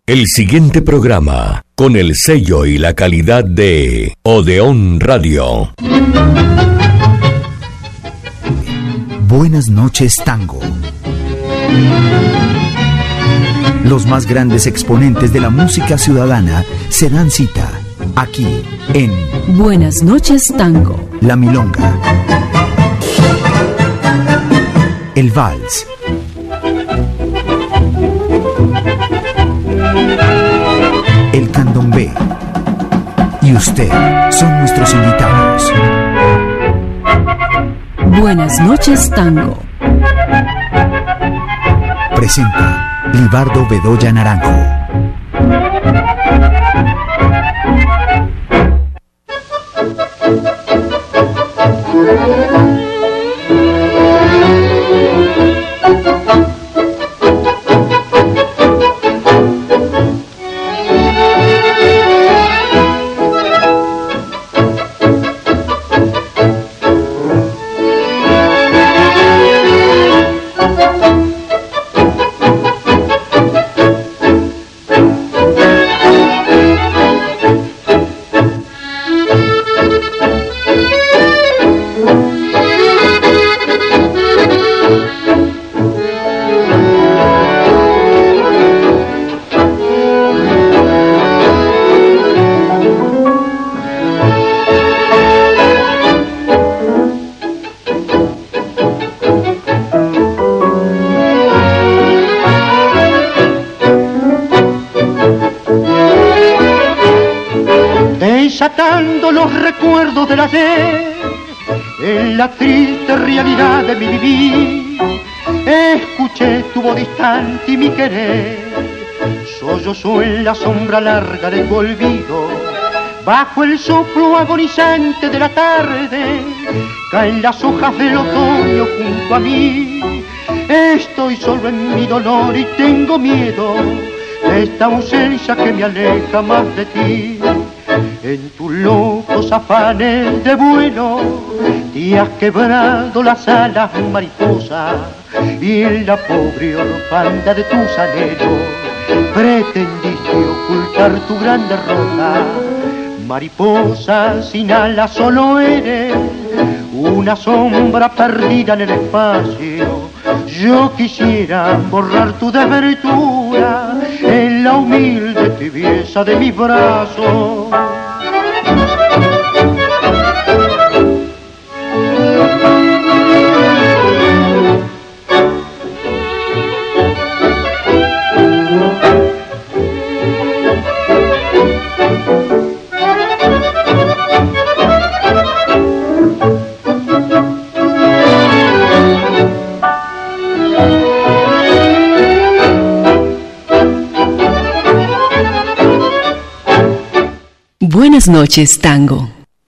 El siguiente programa, con el sello y la calidad de Odeón Radio. Buenas noches, Tango. Los más grandes exponentes de la música ciudadana se dan cita aquí en Buenas noches, Tango. La Milonga, el Vals, el Candombe y usted son nuestros invitados. Buenas noches, Tango. Presenta Libardo Bedoya Naranjo. Desatando los recuerdos del ayer, en la triste realidad de mi vivir, escuché tu voz distante y mi querer, sollozó en la sombra larga de tu olvido, bajo el soplo agonizante de la tarde, caen las hojas del otoño junto a mí, estoy solo en mi dolor y tengo miedo de esta ausencia que me aleja más de ti. En tus locos afanes de vuelo te has quebrado las alas, mariposa, y en la pobre orfandad de tus anhelos pretendiste ocultar tu gran derrota. Mariposa sin alas, solo eres una sombra perdida en el espacio. Yo quisiera borrar tu desventura en la humilde tibieza de mis brazos. Buenas noches, Tango.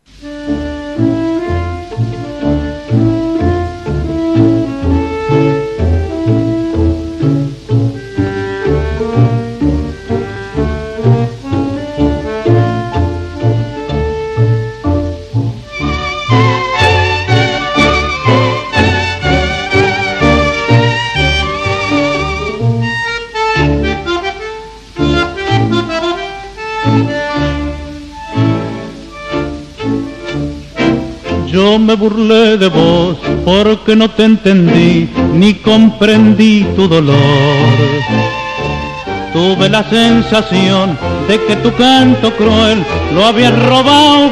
Yo me burlé de vos porque no te entendí ni comprendí tu dolor. Tuve la sensación de que tu canto cruel lo había robado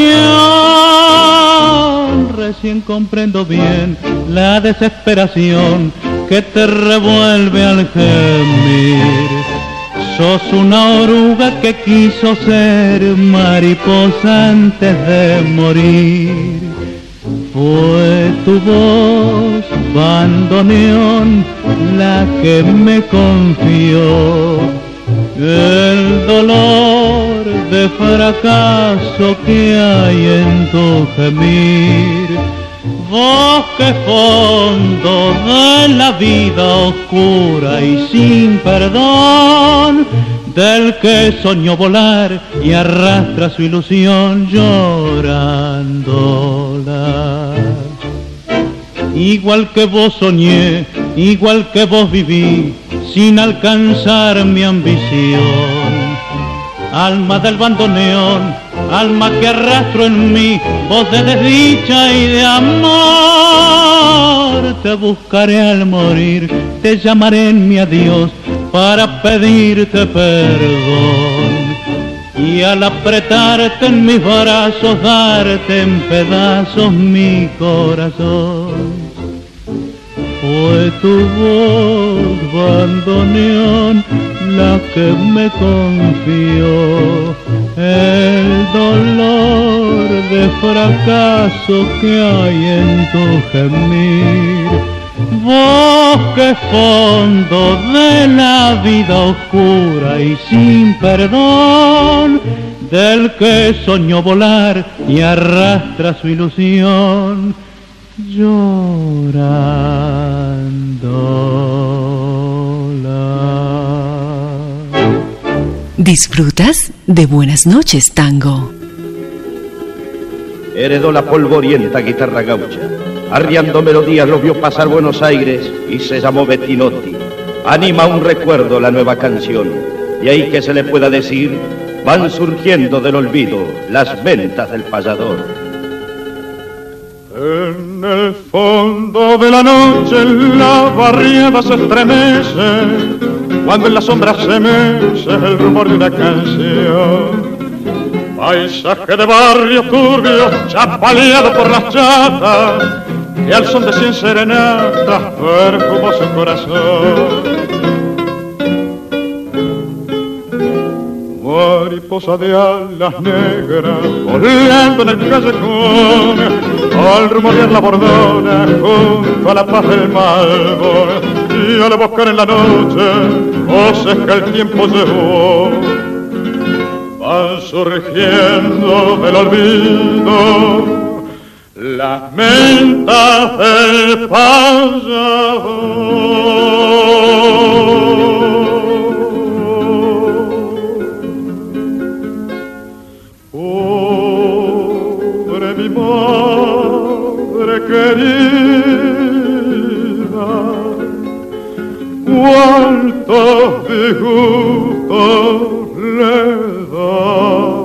bandoneón. Recién comprendo bien la desesperación que te revuelve al gemir. Sos una oruga que quiso ser mariposa antes de morir. Fue tu voz, bandoneón, la que me confió el dolor de fracaso que hay en tu gemir. Bosque fondo de la vida oscura y sin perdón, del que soñó volar y arrastra su ilusión llorándola. Igual que vos soñé, igual que vos viví, sin alcanzar mi ambición. Alma del bandoneón, alma que arrastro en mí, voz de desdicha y de amor. Te buscaré al morir, te llamaré en mi adiós para pedirte perdón. Y al apretarte en mis brazos, darte en pedazos mi corazón. Fue tu voz, bandoneón, la que me confió el dolor de fracaso que hay en tu gemir. Vos que fondo de la vida oscura y sin perdón, del que soñó volar y arrastra su ilusión, llorando. ¿Disfrutas de Buenas noches, Tango? Heredó la polvorienta guitarra gaucha, arriando melodías lo vio pasar Buenos Aires y se llamó Bettinotti. Anima un recuerdo la nueva canción, y ahí que se le pueda decir, van surgiendo del olvido las ventas del payador. En el fondo de la noche la barriada se estremece, cuando en la sombra se mece el rumor de una canción. Paisaje de barrio turbio, chapaleado por las chatas, y al son de 100 serenatas perfumó su corazón. Mariposa de alas negras, volando en el callejón, al rumorear la bordona junto a la paz del Malbor, y al buscar en la noche voces que el tiempo llevó, van surgiendo del olvido las mentas del payador. Pobre mi madre querida, cuántos disgustos le daba.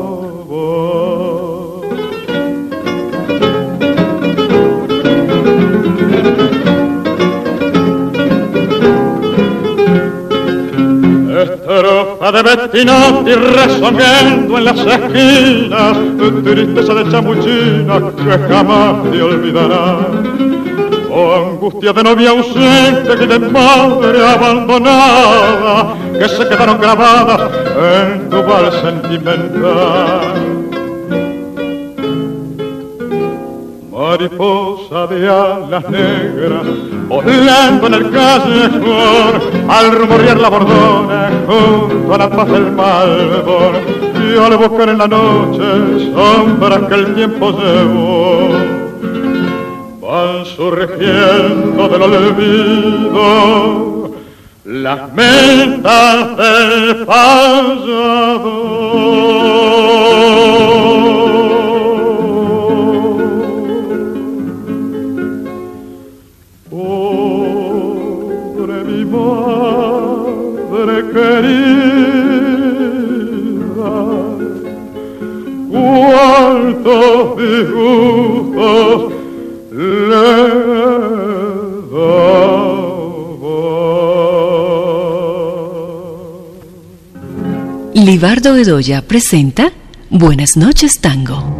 Estrofa de Bettinotti resonando en las esquinas, tristeza de chamuchina que jamás te olvidará. Oh, angustia de novia ausente y de madre abandonada, que se quedaron grabadas en tu vals sentimental. Mariposa de alas negras, volando en el callejón, al rumorear la bordona junto a la paz del Malbor, y al buscar en la noche sombras que el tiempo llevó, van surgiendo del olvido las mentas del payador. Pobre mi madre querida, cuántos disgustos le daba. Libardo Bedoya presenta Buenas noches, Tango.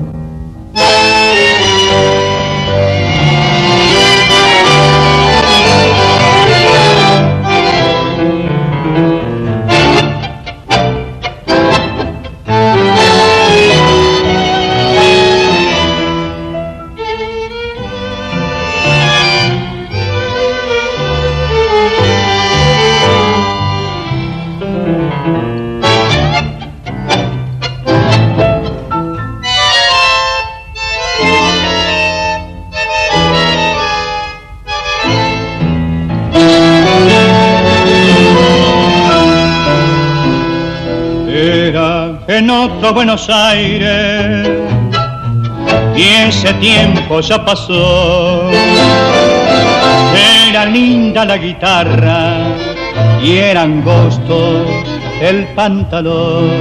En otro Buenos Aires, y ese tiempo ya pasó. Era linda la guitarra y era angosto el pantalón.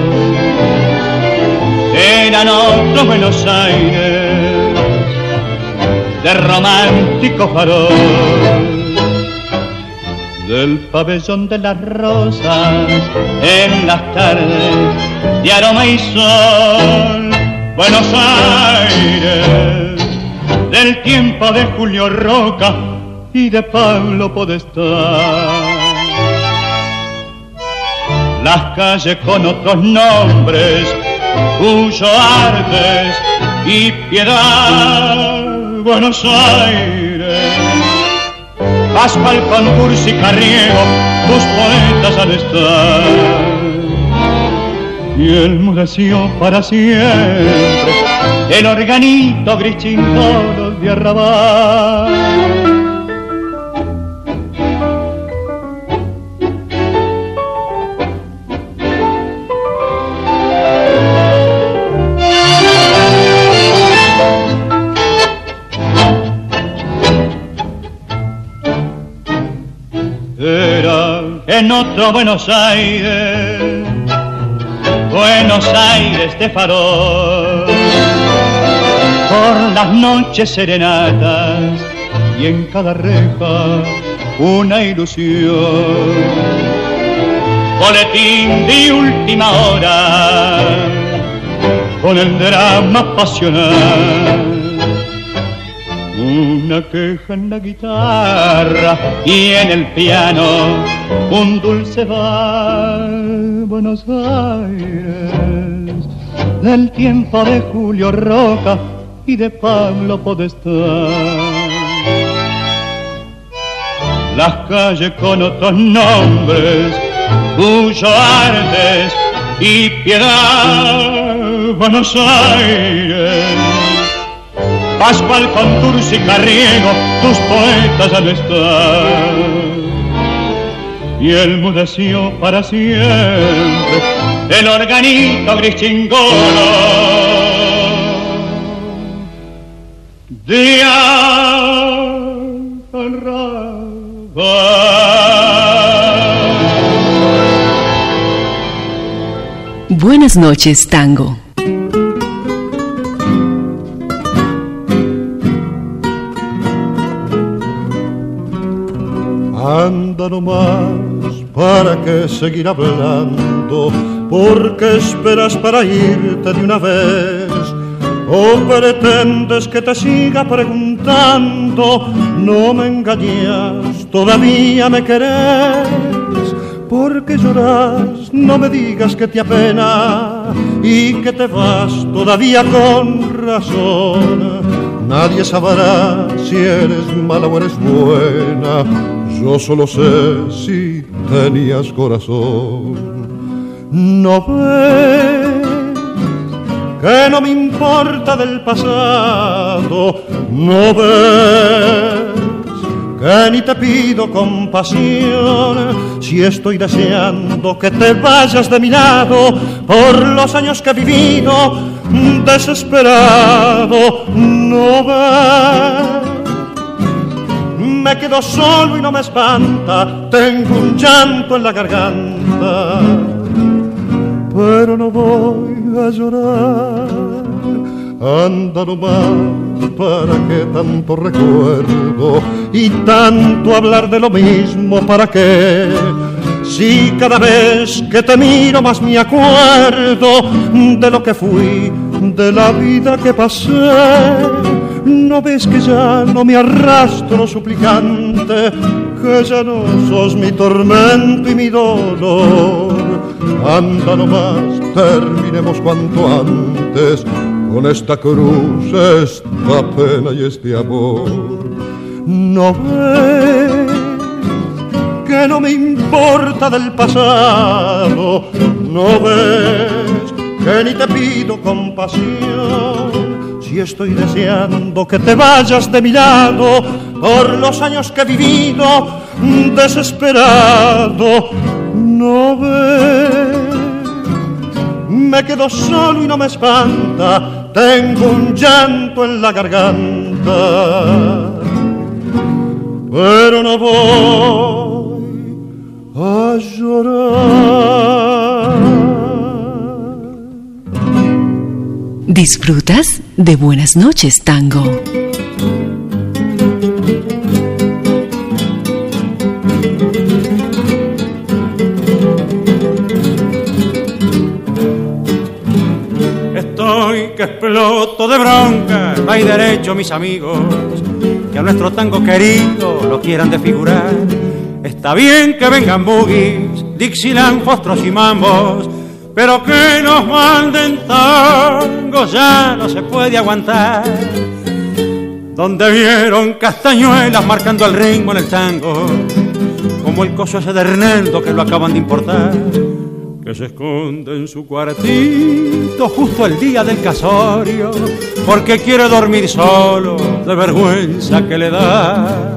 Eran otros Buenos Aires de romántico farol, del pabellón de las rosas en las tardes de aroma y sol. Buenos Aires del tiempo de Julio Roca y de Pablo Podestá. Las calles con otros nombres, Cuyo Artes y Piedad. Buenos Aires, Pascual, Concurso y Carriego, tus poetas al estar. Y enmudeció para siempre el organito gris chingolo de arrabal. Era en otro Buenos Aires, Buenos Aires de farol, por las noches serenatas y en cada reja una ilusión. Boletín de última hora con el drama pasional. Una queja en la guitarra y en el piano un dulce vals. Buenos Aires del tiempo de Julio Roca y de Pablo Podestá. Las calles con otros nombres, Cuyo Artes y Piedad. Buenos Aires, Pascual, Concurso y Carriego, tus poetas al estar. Y enmudeció para siempre el organito gris chingolo de arrabal. Buenas noches, tango. Anda nomás, ¿para qué seguir hablando? ¿Por qué esperas para irte de una vez? ¿O pretendes que te siga preguntando? No me engañas, todavía me querés. ¿Por qué lloras? No me digas que te apena y que te vas todavía con razón. Nadie sabrá si eres mala o eres buena. Yo solo sé si tenías corazón. ¿No ves que no me importa del pasado? ¿No ves que ni te pido compasión? Si estoy deseando que te vayas de mi lado por los años que he vivido desesperado. ¿No ves? Me quedo solo y no me espanta, tengo un llanto en la garganta, pero no voy a llorar. Anda nomás, ¿para qué tanto recuerdo y tanto hablar de lo mismo? ¿Para qué? Si cada vez que te miro más me acuerdo de lo que fui, de la vida que pasé. ¿No ves que ya no me arrastro suplicante, que ya no sos mi tormento y mi dolor? Anda nomás, terminemos cuanto antes con esta cruz, esta pena y este amor. ¿No ves que no me importa del pasado? ¿No ves que ni te pido compasión? Si estoy deseando que te vayas de mi lado por los años que he vivido desesperado. ¿No ves? Me quedo solo y no me espanta, tengo un llanto en la garganta, pero no voy a llorar. ¿Disfrutas de Buenas noches, Tango? Estoy que exploto de bronca, no hay derecho, mis amigos, que a nuestro tango querido lo quieran desfigurar. Está bien que vengan boogies, Dixieland, fostros y mambos, pero que nos manden tango ya no se puede aguantar. Donde vieron castañuelas marcando el ritmo en el tango, como el coso ese de Hernando que lo acaban de importar, que se esconde en su cuartito justo el día del casorio, porque quiere dormir solo de vergüenza que le da.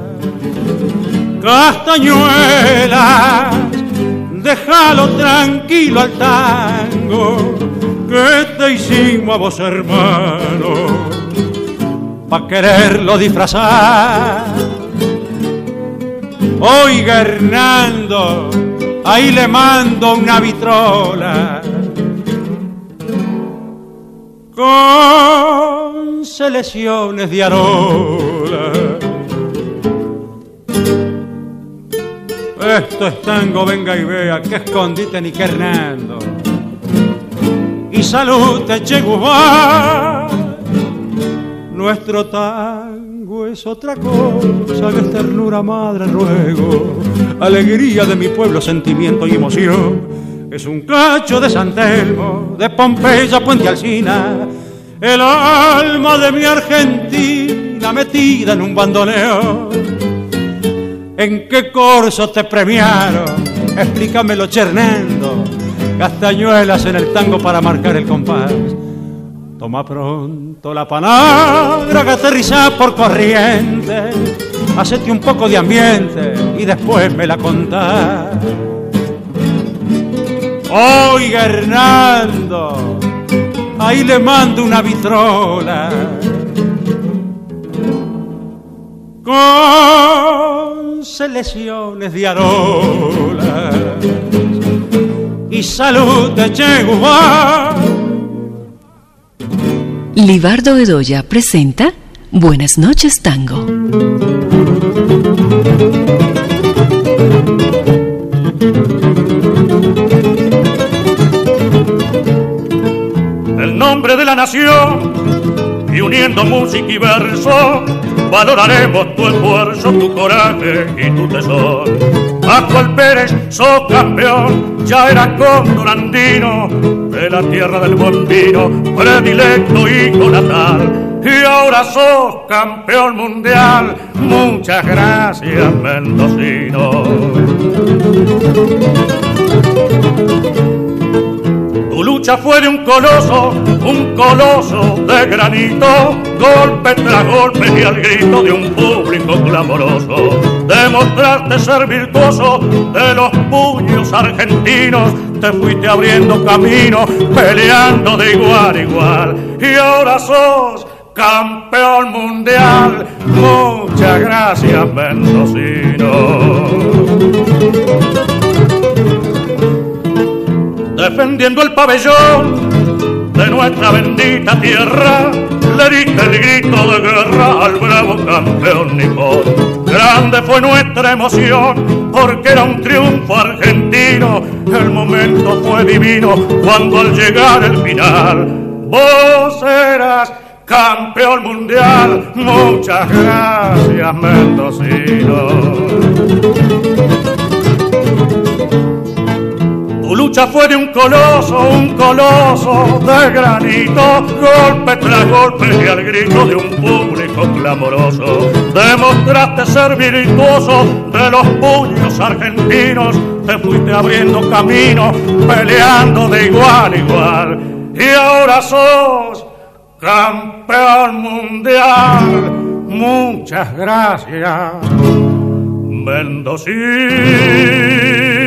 Castañuelas, déjalo tranquilo al tango, que te hicimos a vos, hermano, pa' quererlo disfrazar. Oiga, Hernando, ahí le mando una vitrola con selecciones de Arola. Esto es tango, venga y vea, que escondite ni que Hernando. Y salute, Che Guzmán. Nuestro tango es otra cosa, que es ternura, madre, ruego, alegría de mi pueblo, sentimiento y emoción. Es un cacho de San Telmo, de Pompeya, Puente Alsina, el alma de mi Argentina metida en un bandoneón. ¿En qué corso te premiaron? Explícamelo, Hernando. Castañuelas en el tango para marcar el compás. Toma pronto la palabra que aterriza por corriente, hacete un poco de ambiente y después me la contás. Oiga, Hernando, ahí le mando una vitrola con selecciones de Arola y salud de Che Guzmán. Libardo Bedoya presenta Buenas noches, Tango. El nombre de la nación y uniendo música y verso, valoraremos tu esfuerzo, tu coraje y tu tesón. Pascual Pérez, sos campeón, ya eras cóndor andino, de la tierra del buen vino, predilecto hijo natal. Y ahora sos campeón mundial, muchas gracias, mendocino. Tu lucha fue de un coloso de granito, golpe tras golpe y al grito de un público clamoroso. Demostraste ser virtuoso de los puños argentinos, te fuiste abriendo camino, peleando de igual a igual. Y ahora sos campeón mundial, muchas gracias, mendocino. Defendiendo el pabellón de nuestra bendita tierra, le diste el grito de guerra al bravo campeón nipón. Grande fue nuestra emoción, porque era un triunfo argentino. El momento fue divino cuando al llegar el final, vos eras campeón mundial. Muchas gracias, mendocino. Tu lucha fue de un coloso de granito, golpe tras golpe y al grito de un público clamoroso. Demostraste ser virtuoso de los puños argentinos, te fuiste abriendo camino, peleando de igual a igual. Y ahora sos campeón mundial, muchas gracias, mendocino.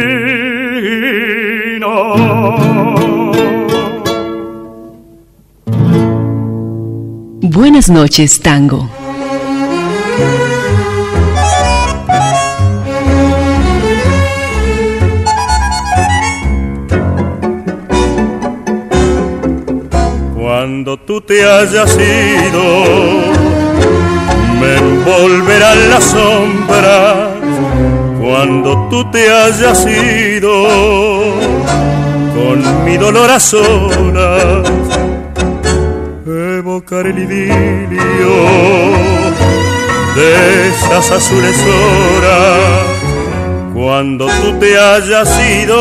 Buenas noches, Tango. Cuando tú te hayas ido, me envolverán las sombras. Cuando tú te hayas ido, con mi dolor a solas, evocar el idilio de esas azules horas. Cuando tú te hayas ido,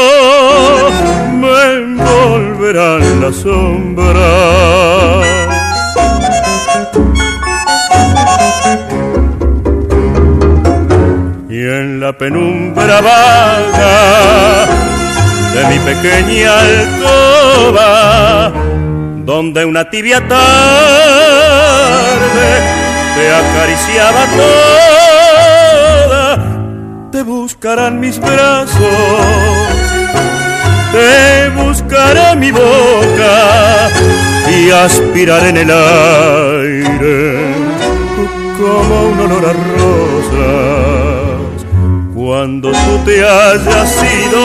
me envolverán las sombras. Y en la penumbra vaga de mi pequeña alcoba, donde una tibia tarde te acariciaba toda, te buscarán mis brazos, te buscará mi boca y aspiraré en el aire como un olor a rosas. Cuando tú te hayas ido,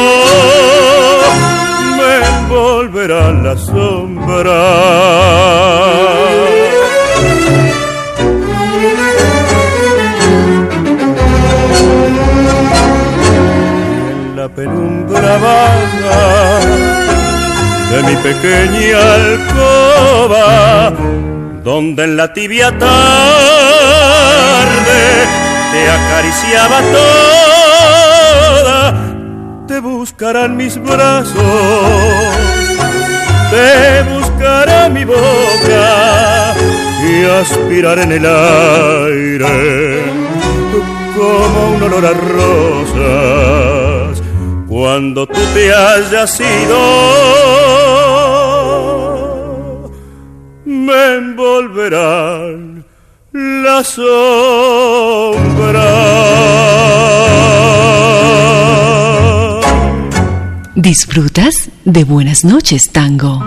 me envolverán las sombras. La penumbra vaga de mi pequeña alcoba, donde en la tibia tarde te acariciaba toda, te buscarán mis brazos, te buscará mi boca y aspirar en el aire como un olor a rosas. Cuando tú te hayas ido, me envolverán las sombras. ¿Disfrutas de Buenas noches, Tango?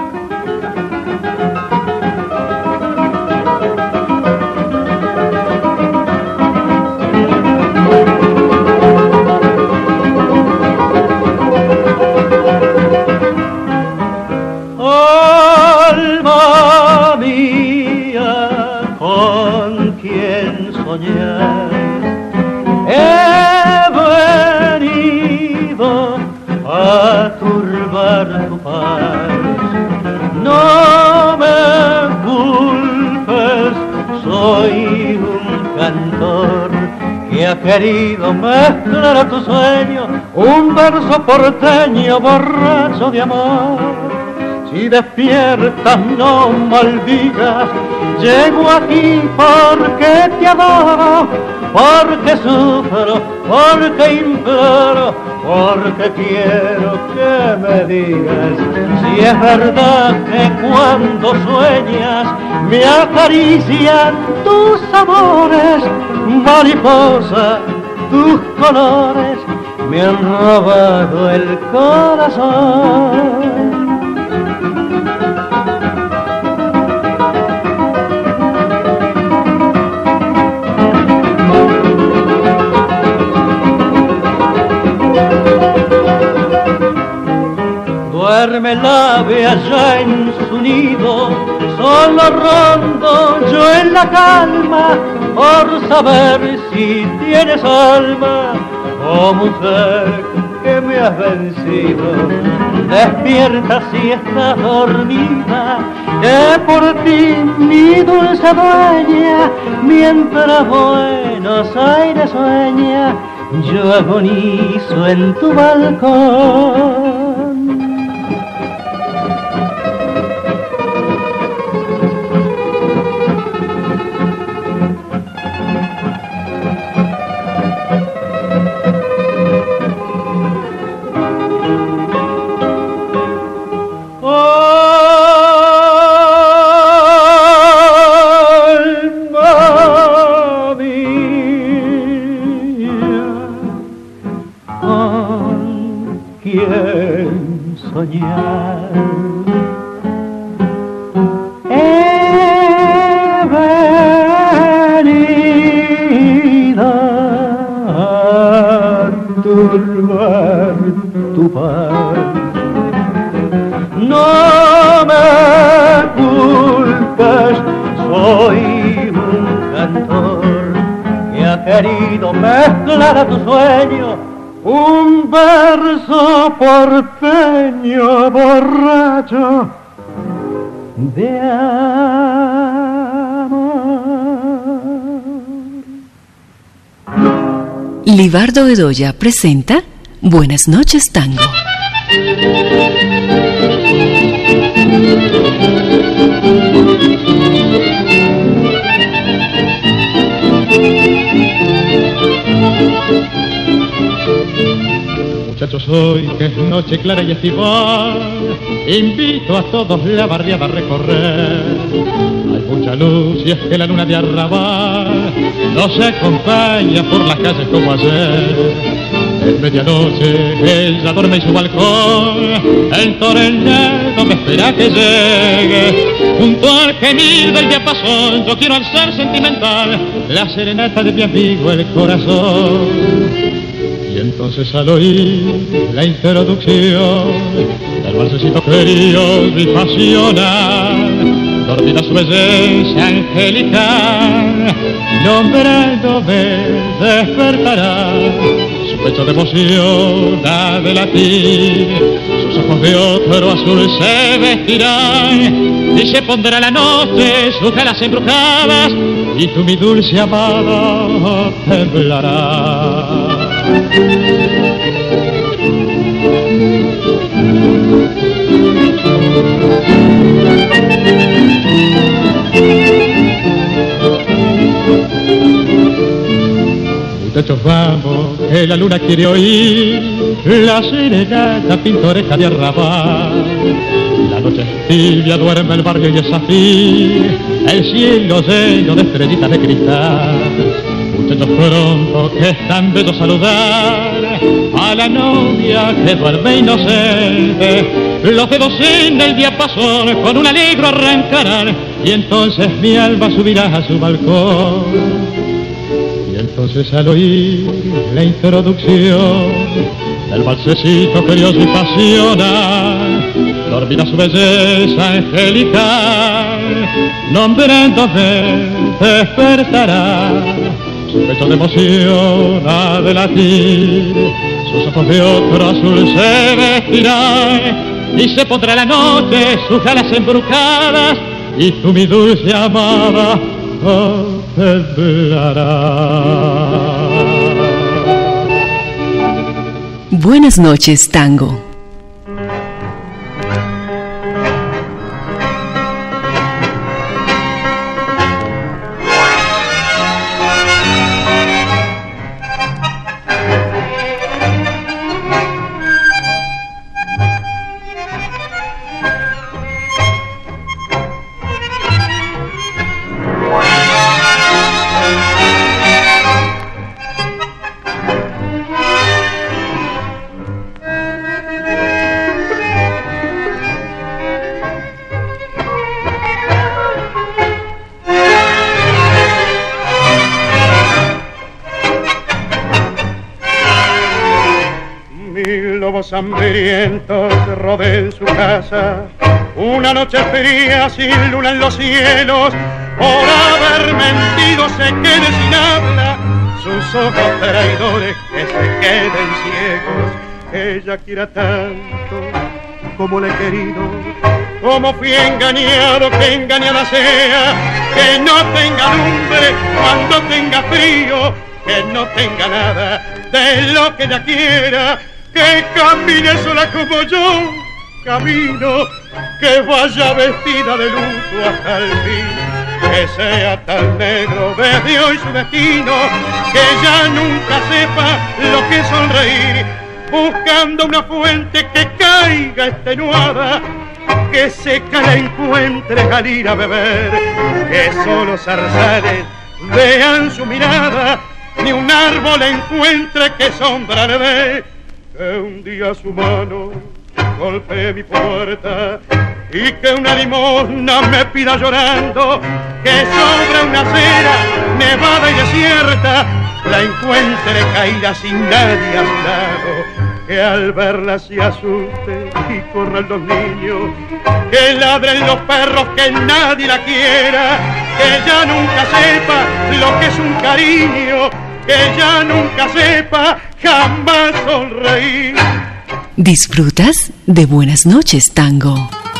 Querido mezclar a tu sueño un verso porteño borracho de amor. Si despiertas no maldigas, llego aquí porque te adoro, porque sufro, porque imploro, porque quiero que me digas si es verdad que cuando sueñas me acarician tus amores. Mariposa, tus colores me han robado el corazón. Duerme el ave allá en su nido, solo rondo yo en la calma, por saber si tienes alma, oh mujer que me has vencido. Despierta si estás dormida, que por ti mi dulce dueña, mientras Buenos Aires sueña, yo agonizo en tu balcón. No me oído mezclar a tu sueño un verso porteño borracho de amor. Libardo Bedoya presenta Buenas noches, Tango. Muchachos, hoy que es noche clara y estival, invito a todos la barriada a recorrer. Hay mucha luz y es que la luna de arrabal nos acompaña por las calles como ayer. En medianoche ella duerme en su balcón, el tornado me espera que llegue. Junto al gemir del diapasón yo quiero alzar sentimental la serenata de mi amigo el corazón. Y entonces al oír la introducción del valsecito querido y pasional, dormida su belleza angelical, nombrándome despertará. Su pecho de emoción ha de latir, sus ojos de otro azul se vestirán, y se pondrá la noche sus velas embrujadas, y tú, mi dulce amada, temblarás. Muchachos, vamos, que la luna quiere oír la serenata pintoresca de arrabal. La noche es tibia, duerme el barrio y es así, el cielo lleno de estrellitas de cristal. Muchachos, pronto que es tan bello saludar a la novia que duerme inocente. Los dedos en el diapasón con un alegro arrancarán, y entonces mi alma subirá a su balcón. Y entonces al oír la introducción del valsecito curioso y pasional, dormirá su belleza angelical, nombrándome despertará. Su pecho de emoción ha de latir, sus ojos de otro azul se vestirán, y se pondrá la noche sus alas embrujadas, y tú, mi dulce amada, temblará. Buenas noches, Tango. Hambrientos rodeen su casa, una noche fría sin luna en los cielos, por haber mentido se queden sin habla, sus ojos traidores que se queden ciegos. Ella quiera tanto como le he querido, como fui engañado, que engañada sea, que no tenga lumbre cuando tenga frío, que no tenga nada de lo que ella quiera. Que camine sola como yo camino, que vaya vestida de luto hasta el fin, que sea tan negro desde hoy su destino, que ya nunca sepa lo que es sonreír, buscando una fuente que caiga extenuada, que seca la encuentre al ir a beber, que solo zarzales vean su mirada, ni un árbol encuentre que sombra le dé. Que un día su mano golpee mi puerta y que una limosna me pida llorando, que sobre una acera nevada y desierta la encuentre caída sin nadie a su lado, que al verla se asuste y corran los niños, que ladren los perros, que nadie la quiera, que ya nunca sepa lo que es un cariño, que ya nunca sepa jamás sonreír. ¿Disfrutas de Buenas noches, Tango?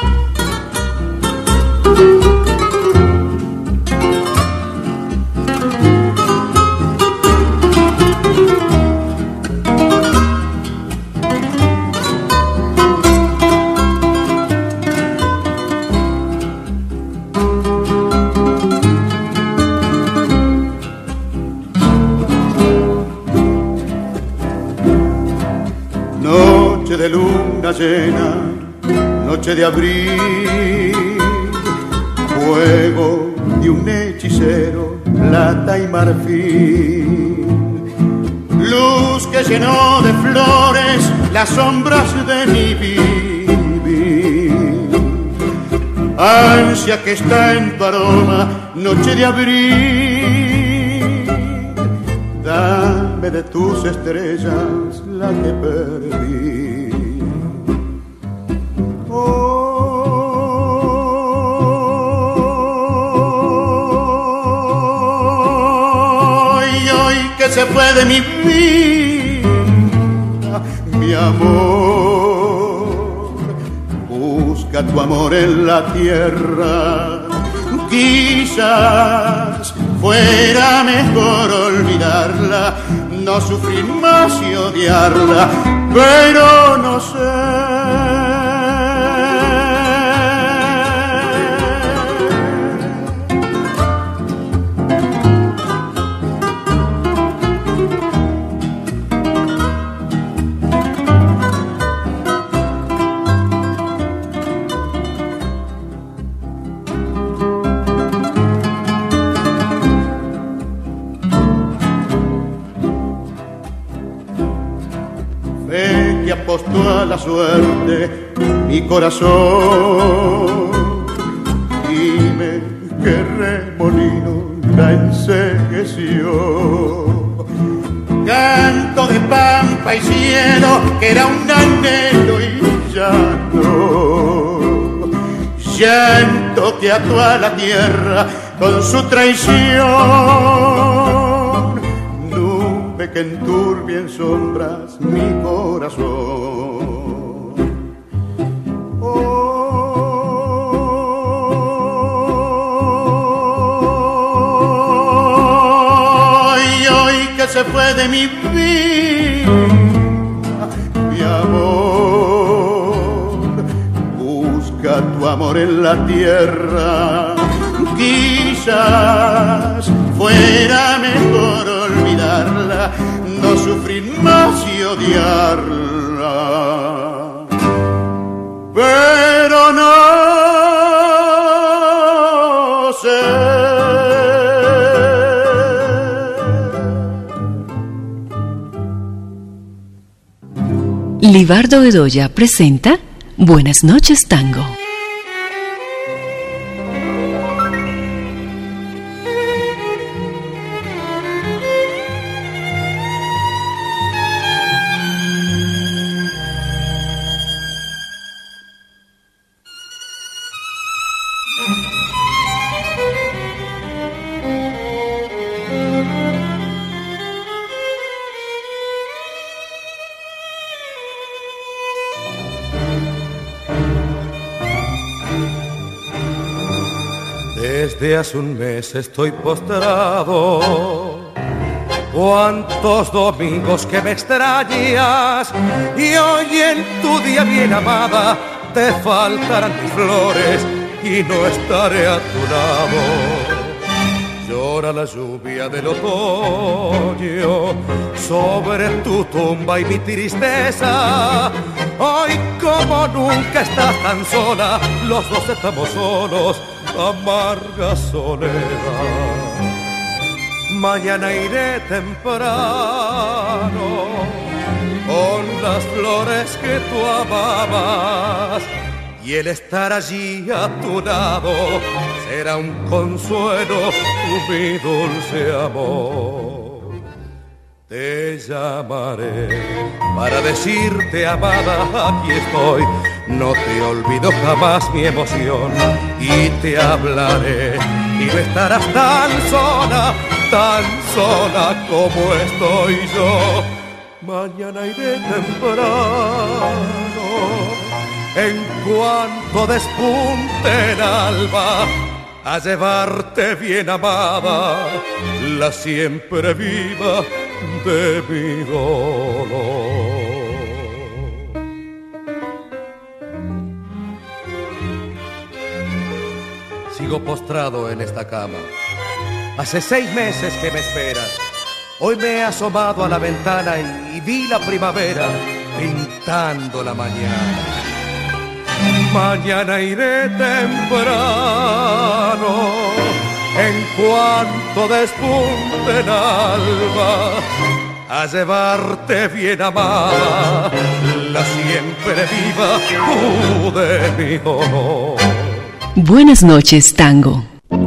De luna llena, noche de abril, juego de un hechicero, plata y marfil, luz que llenó de flores las sombras de mi vivir, ansia que está en tu aroma, noche de abril, dame de tus estrellas la que perdí. Que se fue de mi vida, mi amor, busca tu amor en la tierra, quizás fuera mejor olvidarla, no sufrir más y odiarla, pero no sé. Apostó a la suerte mi corazón, dime qué remolino la encegueció. Canto de pampa y cielo que era un anhelo y ya no, llanto que ató a la tierra con su traición, que enturbia en sombras mi corazón. Hoy que se fue de mi vida, mi amor, busca tu amor en la tierra, quizás fuera mejor olvidarla, no sufrir más y odiarla, pero no sé. Libardo Bedoya presenta Buenas noches, Tango. Desde hace un mes estoy postrado, cuántos domingos que me extrañas, y hoy en tu día bien amada te faltarán mis flores y no estaré a tu lado. Llora la lluvia del otoño sobre tu tumba y mi tristeza. Hoy como nunca estás tan sola, los dos estamos solos, amarga soledad. Mañana iré temprano con las flores que tú amabas, y el estar allí a tu lado será un consuelo, mi dulce amor. Te llamaré para decirte, amada, aquí estoy, no te olvido jamás mi emoción, y te hablaré y no estarás tan sola, tan sola como estoy yo. Mañana iré temprano, en cuanto despunte el alba, a llevarte bien amada, la siempre viva de mi dolor. Sigo postrado en esta cama. Hace 6 meses que me esperas. Hoy me he asomado a la ventana y vi la primavera pintando la mañana. Mañana iré temprano, en cuanto despunte el alba, a llevarte bien amada, la siempre viva de mi dolor. Buenas noches, tango.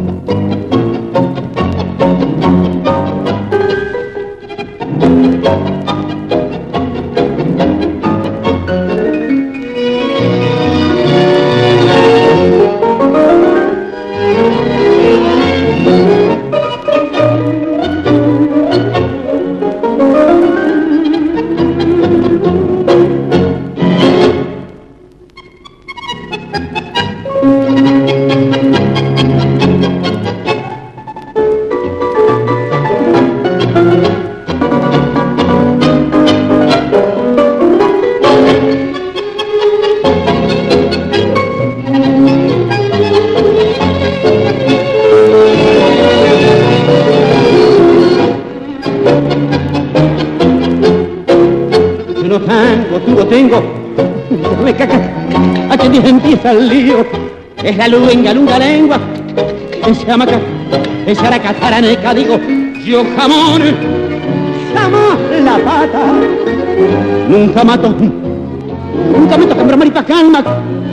Empieza el lío, es la luenga, lunga lengua, es hamaca, es aracataraneca, digo, yo jamón, jamás la pata, nunca mato con bromarita calma,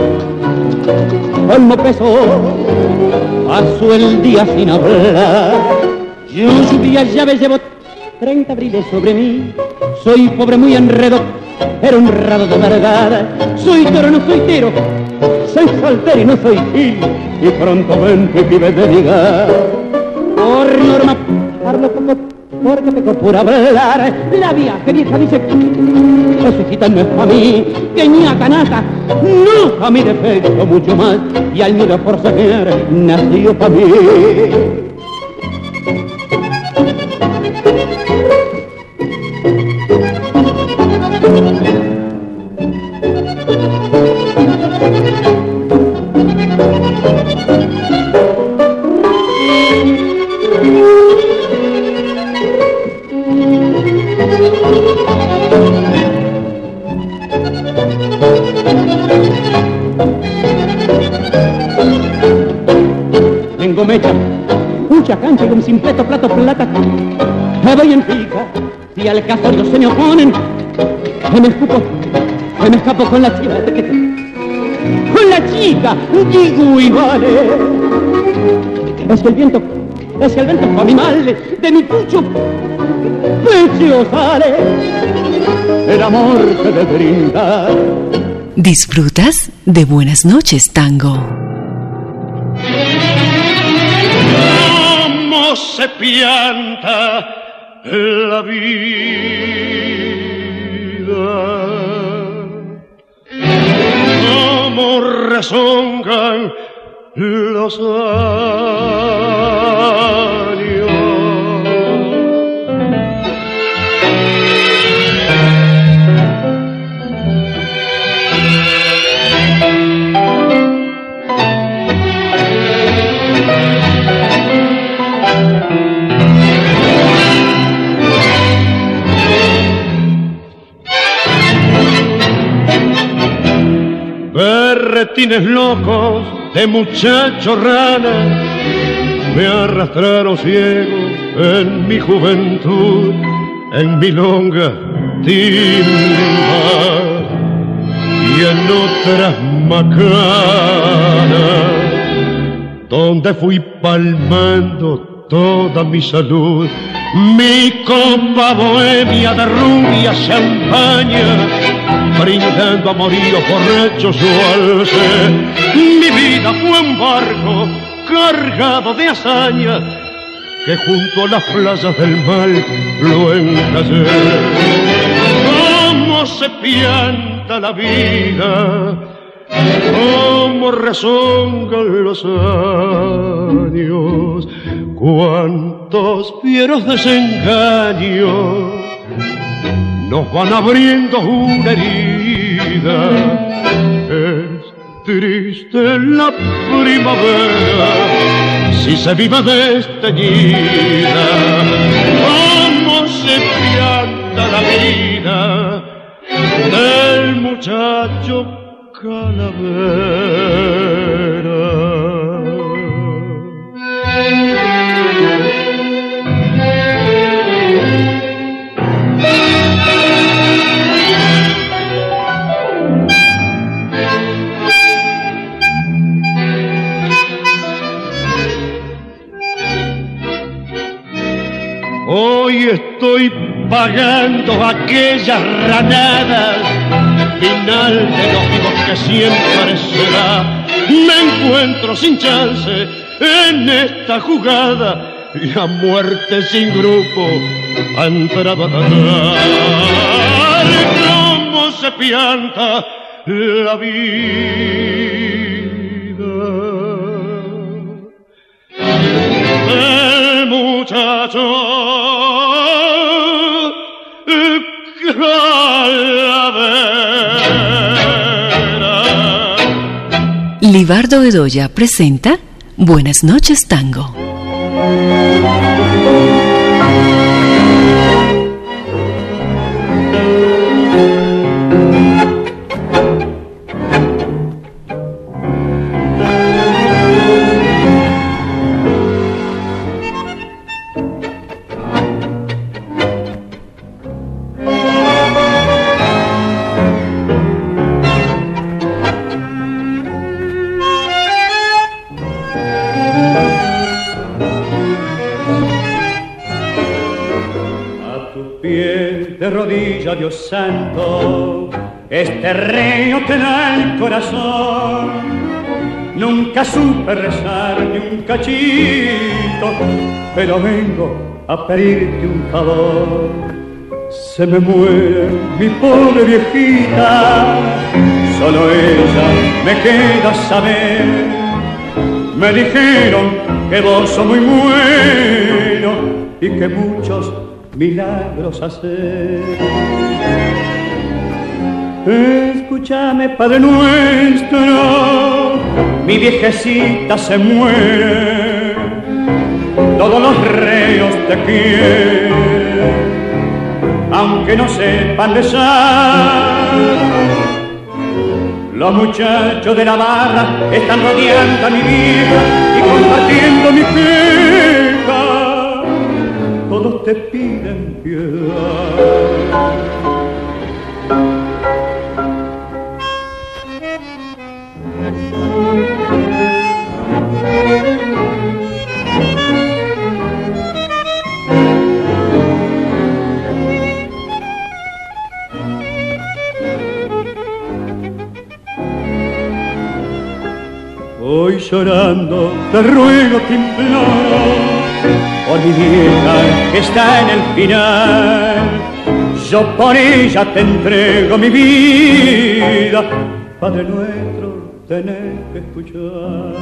colmo peso, paso el día sin hablar, yo lluvia llave llevo 30 abriles sobre mí, soy pobre muy enredo, pero honrado de verdad, soy toro, no soy tiro, soy soltero y no soy gil, y pronto ven que vive de ligar. Por norma, hablo poco porque peco por hablar. La vieja dice, Jesucita no es pa' mí, que ñaca nata, no a mi defecto mucho más, y al nido por saquear nació pa' mí. Tengo mecha, mucha cancha y un simpleto plato plata. Me voy en pica y al casorio se me oponen. Me escapo con la chiva. Con la chica, digo y vale. Es que el viento fue mi mal, de mi pecho sale el amor que de brindar. ¿Disfrutas de Buenas noches, tango? ¿Cómo se pianta la vida? ¿Cómo rezongan los años? Berretines locos de muchacho rana me arrastraron ciego en mi juventud, en milonga timba y en otras macanas, donde fui palmando toda mi salud, mi copa bohemia de rubia champaña, brindando amoríos borrachos yo alcé. Mi vida fue un barco cargado de hazaña que junto a las playas del mal lo encallé. Cómo se pianta la vida, cómo rezongan los años, cuántos fieros desengaños nos van abriendo una herida. Es triste la primavera si se vive desteñida. Cómo se pianta la vida del muchacho calavera. Hoy estoy pagando aquellas ranadas, final de los vivos que siempre será. Me encuentro sin chance en esta jugada, la muerte sin grupo ha entrado a ganar. Cómo se pianta la vida, el muchacho calavera. Libardo Bedoya presenta Buenas noches, Tango. Dios santo, este reino te da el corazón. Nunca supe rezar ni un cachito, pero vengo a pedirte un favor. Se me muere mi pobre viejita, solo ella me queda saber. Me dijeron que vos sos muy bueno y que muchos milagros hacer. Escúchame, Padre nuestro, mi viejecita se muere, todos los reos te quieren, aunque no sepan rezar. Los muchachos de la barra están rodeando a mi vida y compartiendo mi queja. Todos te piden piedad. Hoy llorando te ruego, te imploro, por mi vieja que está en el final. Yo por ella te entrego mi vida. Padre nuestro, tenés que escuchar.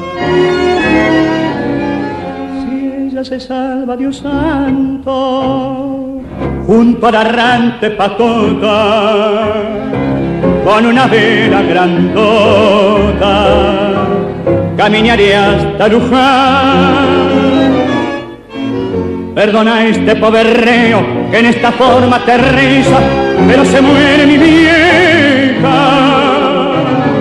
Si ella se salva, Dios santo, junto a la errante patota, con una vela grandota, caminaré hasta Luján. Perdona a este pobre reo que en esta forma te reza, pero se muere mi vieja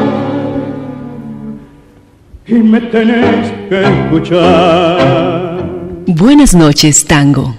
y me tenés que escuchar. Buenas noches, Tango.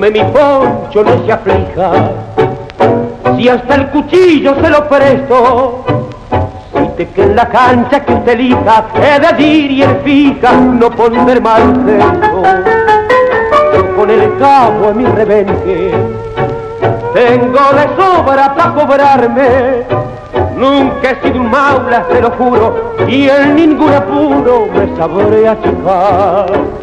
que mi Poncho no se aflija, si hasta el cuchillo se lo presto, si que en la cancha que usted elija he de dir y él fija no poner mal gesto. Yo con el cabo a mi rebenque tengo de sobra para cobrarme. Nunca he sido un maula, te lo juro, y en ningún apuro me sabré achicar.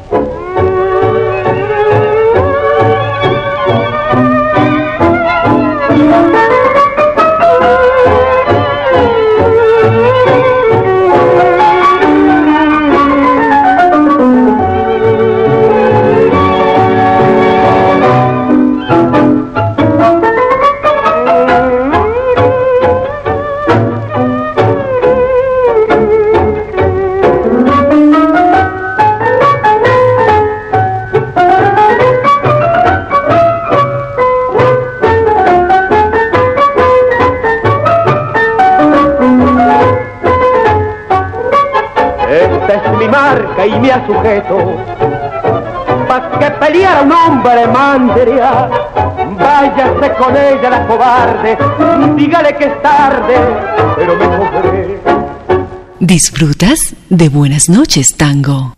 Y me ha sujeto pa' que peleara un hombre mandria. Váyase con ella la cobarde, dígale que es tarde, pero me cobré. ¿Disfrutas de Buenas noches, Tango?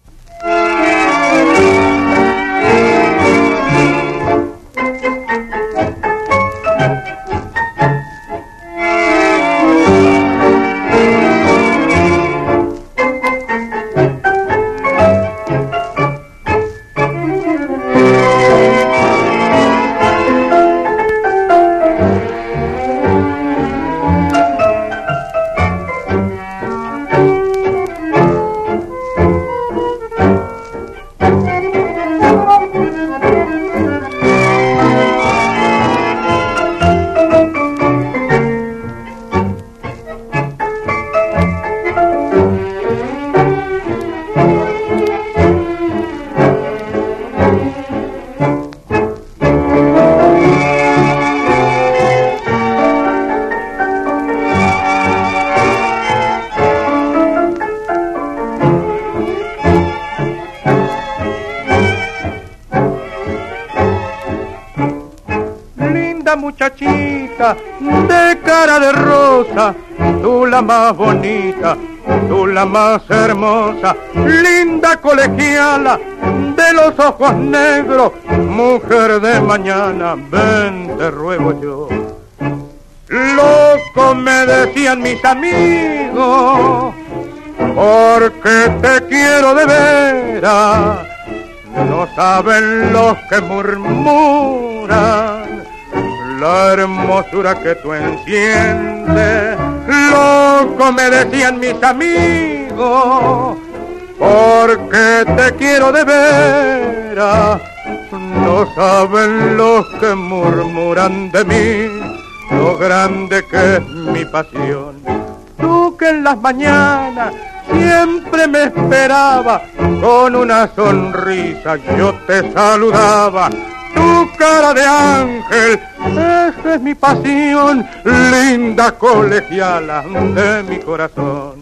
Muchachita de cara de rosa, tú la más bonita, tú la más hermosa, linda colegiala de los ojos negros, mujer de mañana, ven te ruego yo. Loco me decían mis amigos, porque te quiero de veras, no saben los que murmuran la hermosura que tú enciendes. Loco me decían mis amigos, porque te quiero de veras, no saben los que murmuran de mí, lo grande que es mi pasión. Tú que en las mañanas siempre me esperaba, con una sonrisa yo te saludaba. Tu cara de ángel, esa es mi pasión, linda colegiala de mi corazón.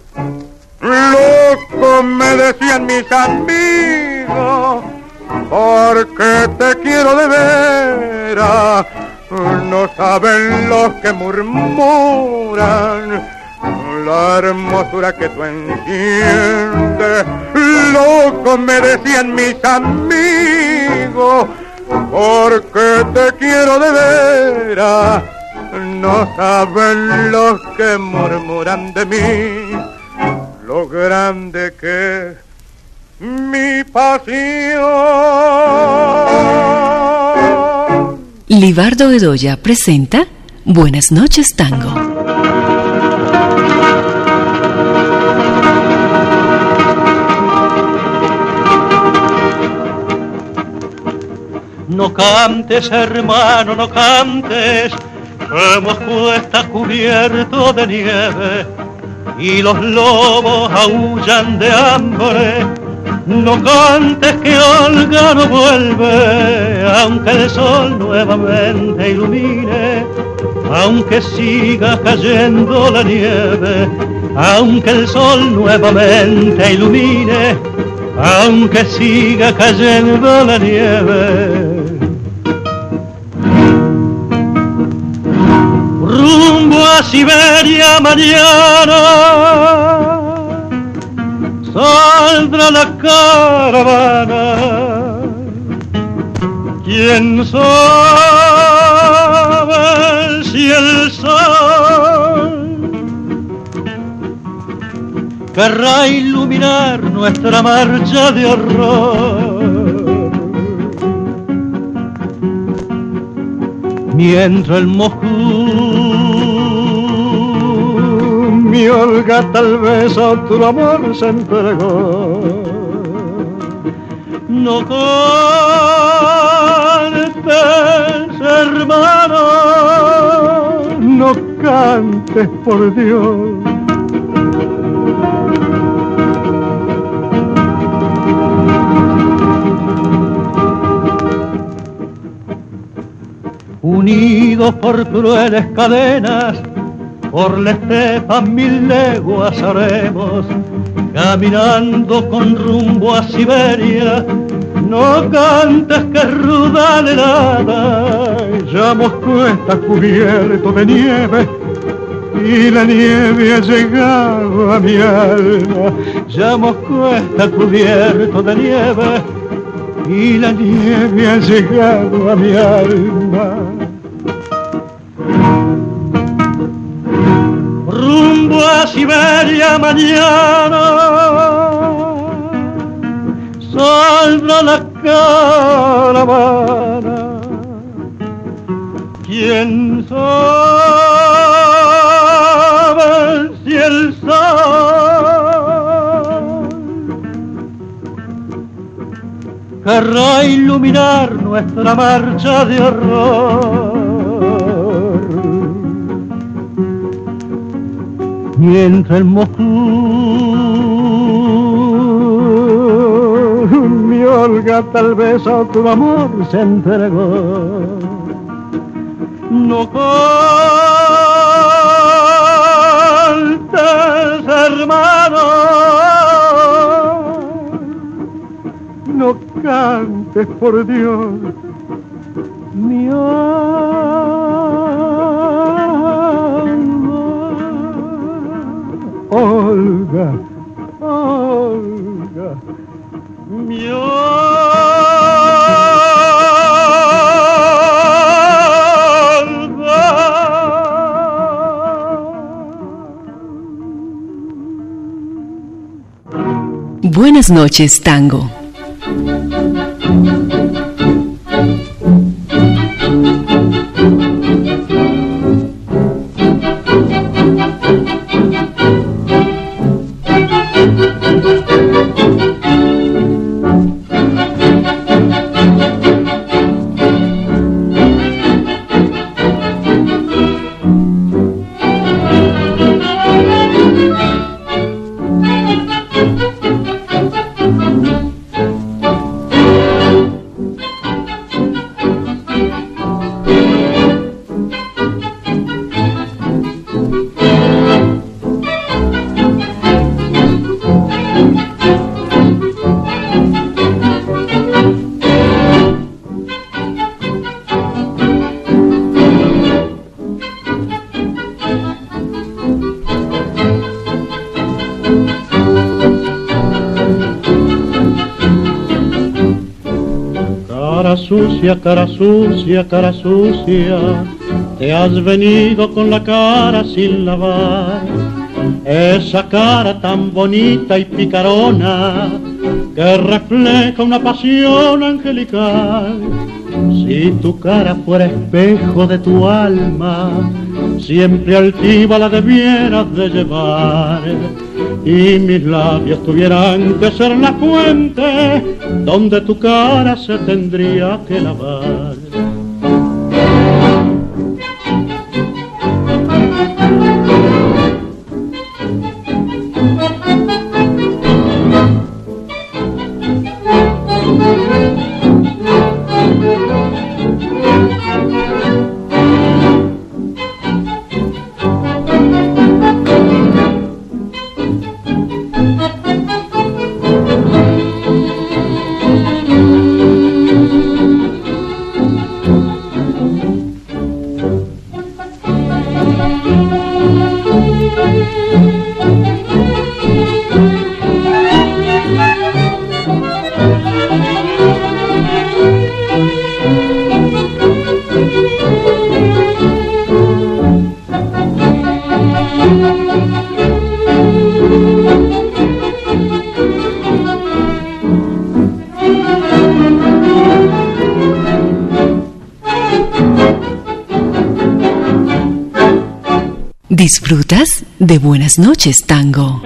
Loco me decían mis amigos, porque te quiero de veras, no saben los que murmuran la hermosura que tú enciendes. Loco me decían mis amigos, porque te quiero de veras, no saben los que murmuran de mí, lo grande que es mi pasión. Libardo Bedoya presenta Buenas noches, Tango. No cantes, hermano, no cantes, que Moscú está cubierto de nieve y los lobos aullan de hambre. No cantes que Olga no vuelve, aunque el sol nuevamente ilumine, aunque siga cayendo la nieve, aunque el sol nuevamente ilumine. aunque siga cayendo la nieve. Rumbo a Siberia mañana saldrá la caravana. ¿Quién sabe si el sol querrá iluminar nuestra marcha de horror? Mientras el Moscú, mi Olga, tal vez a otro amor se entregó. No cantes, hermano, no cantes, por Dios. Unidos por crueles cadenas, por la estepa 1000 leguas haremos, caminando con rumbo a Siberia. No cantes que ruda la helada, ya Moscú está cubierto de nieve y la nieve ha llegado a mi alma. Ya Moscú está cubierto de nieve y la nieve ha llegado a mi alma. Rumbo a Siberia mañana saldrá la caravana. ¿Quién sabe si el sol querrá iluminar nuestra marcha de horror? Mientras el Moscú, mi Olga, tal vez a otro amor se entregó. No cantes, hermano, no cantes, por Dios, mi Olga, Olga, mi Olga. Buenas noches, tango. Cara sucia, cara sucia, te has venido con la cara sin lavar. Esa cara tan bonita y picarona que refleja una pasión angelical. Si tu cara fuera espejo de tu alma, siempre altiva la debieras de llevar. Y mis labios tuvieran que ser la fuente donde tu cara se tendría que lavar. ¿Disfrutas de Buenas noches, Tango?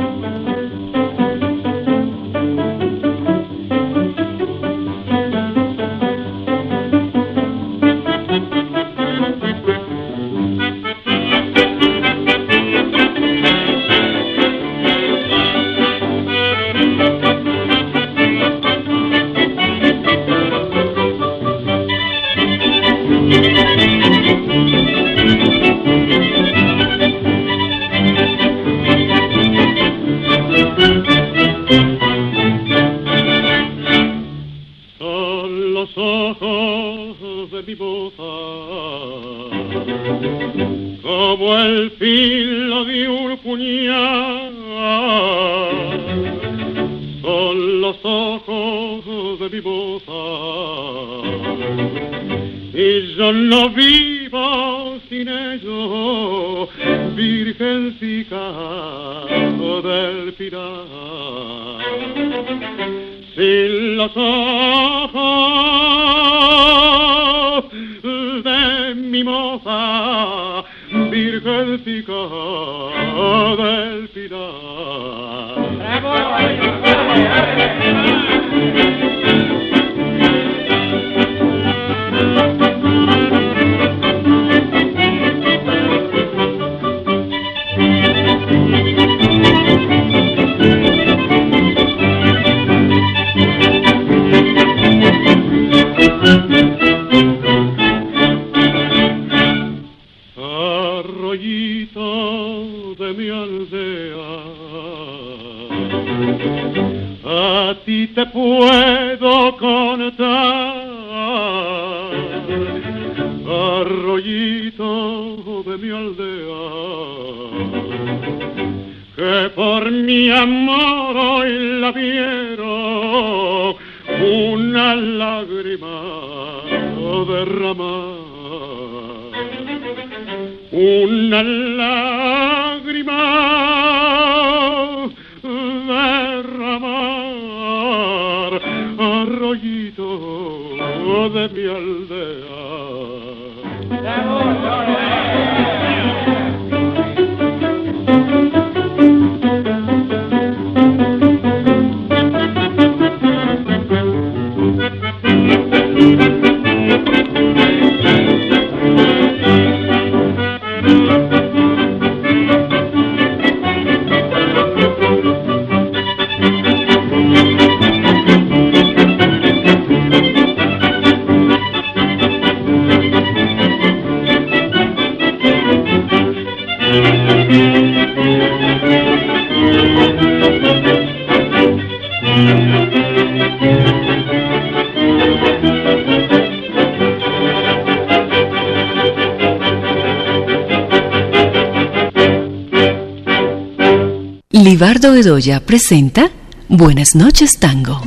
Libardo Bedoya presenta Buenas noches, Tango.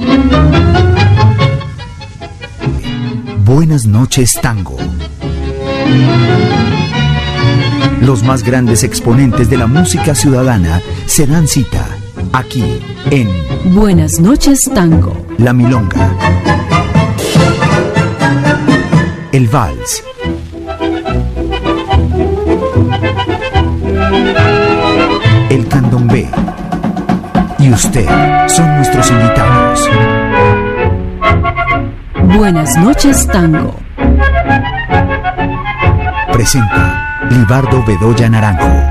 Buenas noches, Tango. Los más grandes exponentes de la música ciudadana se dan cita aquí en Buenas noches, Tango. La Milonga, el Vals, el Candombe y usted son nuestros invitados. Buenas noches, Tango. Presenta Libardo Bedoya Naranjo.